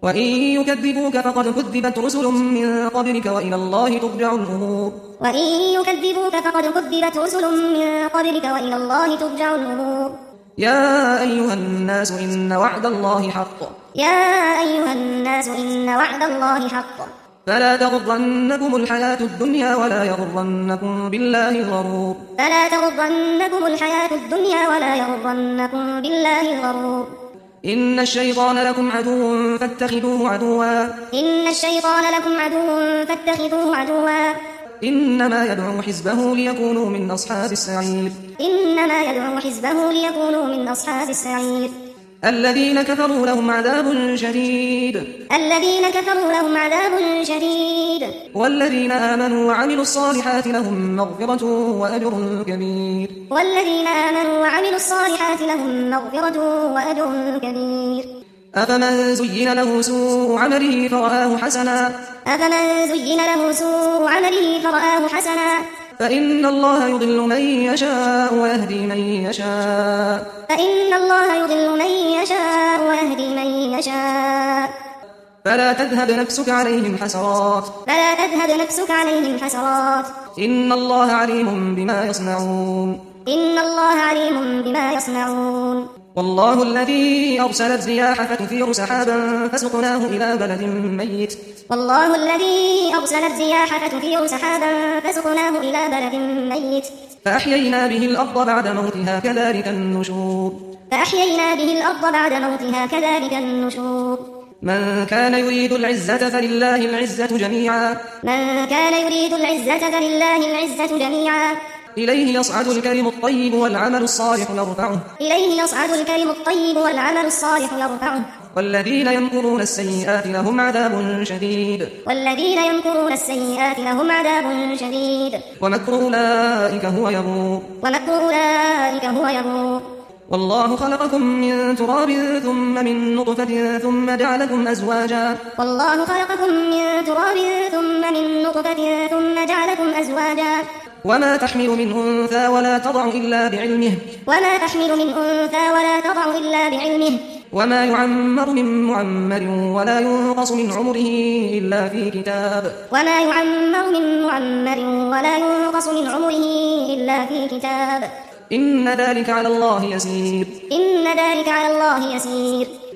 وإن يكذبوك فقد كذبت رسل من قبلك وإلى الله ترجع الأمور وإن يكذبوك فقد كذبت رسل من قبلك وإلى الله ترجع الأمور يا أيها الناس إن وعد الله حق يا أيها الناس إن وعد الله حق فلا تغرنكم الحياة الدنيا ولا يغرنكم بالله الغرور فلا تغرنكم الحياة الدنيا ولا يغرنكم بالله الغرور إن الشيطان لكم عدو فاتخذوه عدوا إن الشيطان لكم عدو فاتخذوه عدوا إنما يدعو حزبه ليكونوا من أصحاب السعير إنما يدعو حزبه ليكونوا من أصحاب السعير الذين كفروا لهم عذاب شديد الذين كفروا لهم عذاب شديد والذين آمنوا وعملوا الصالحات لهم مغفرة وأجر كبير والذين آمنوا وعملوا الصالحات لهم مغفرة وأجر كبير أفمن زين له سوء عمله فرآه حسنا أفمن زين له سوء عمله فرآه حسنا فإن الله يضل من يشاء ويهدي من يشاء فإن الله يضل من يشاء ويهدي من يشاء فلا تذهب نفسك عليهم حسرات فلا تذهب نفسك عليهم حسرات إن الله عليم بما يصنعون إن الله عليم بما يصنعون والله الذي أرسل الرياح فتثير سحابا فسقناه إلى بلد ميت والله الذي أرسل الرياح فتثير سحابا فسقناه إلى بلد ميت فأحيينا به الأرض بعد موتها كذلك النشور فأحيينا به الأرض بعد موتها كذلك النشور من كان يريد العزة فلله العزة جميعا من كان يريد العزة فلله العزة جميعا إليه يصعد الكلم الطيب والعمل الصالح يرفعه إليه يصعد الكلم الطيب والعمل الصالح يرفعه والذين يمكرون السيئات لهم عذاب شديد والذين يمكرون السيئات لهم عذاب شديد ومكر أولئك هو يبور ومكر أولئك هو يبور والله خلقكم من تراب ثم من نطفة ثم جعلكم أزواجا والله خلقكم من تراب ثم من نطفة ثم جعلكم أزواجا وما تحمل من أنثى ولا تضع إلا بعلمه وما تحمل من أنثى ولا تضع إلا بعلمه وما يعمر من معمر ولا ينقص من عمره إلا في كتاب وما يعمر من معمر ولا ينقص من عمره إلا في كتاب إن ذلك على الله يسير إن ذلك على الله يسير